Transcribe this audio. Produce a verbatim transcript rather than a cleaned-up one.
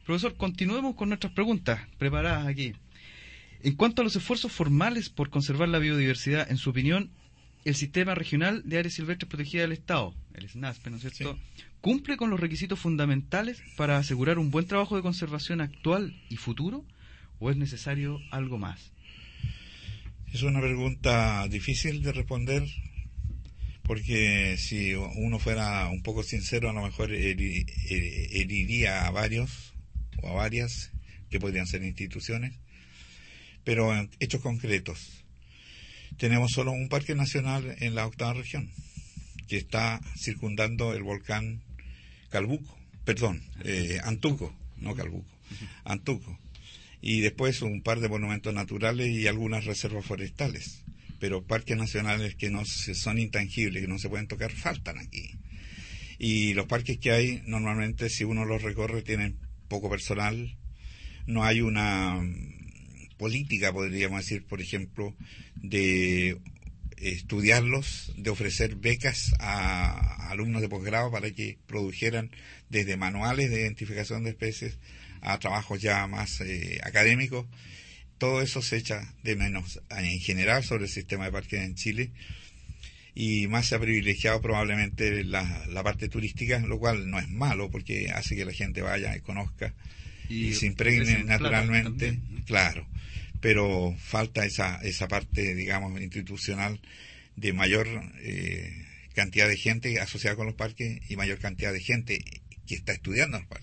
Profesor, continuemos con nuestras preguntas preparadas aquí. En cuanto a los esfuerzos formales por conservar la biodiversidad, en su opinión, el Sistema Regional de Áreas Silvestres Protegidas del Estado, el SNASP, ¿no es cierto?, sí, ¿cumple con los requisitos fundamentales para asegurar un buen trabajo de conservación actual y futuro, o es necesario algo más? Es una pregunta difícil de responder, porque si uno fuera un poco sincero, a lo mejor heri- heriría a varios o a varias que podrían ser instituciones, pero en hechos concretos. Tenemos solo un parque nacional en la octava región, que está circundando el volcán Calbuco, perdón, eh, Antuco, no Calbuco, Antuco. Y después un par de monumentos naturales y algunas reservas forestales. Pero parques nacionales que no se, son intangibles, que no se pueden tocar, faltan aquí. Y los parques que hay, normalmente, si uno los recorre, tienen poco personal. No hay una política, podríamos decir, por ejemplo, de estudiarlos, de ofrecer becas a alumnos de posgrado para que produjeran desde manuales de identificación de especies a trabajos ya más eh, académicos. Todo eso se echa de menos en general sobre el sistema de parques en Chile, y más se ha privilegiado probablemente la, la parte turística, lo cual no es malo porque hace que la gente vaya y conozca y, y se impregne naturalmente, claro, pero falta esa esa parte, digamos, institucional de mayor eh, cantidad de gente asociada con los parques y mayor cantidad de gente que está estudiando los parques.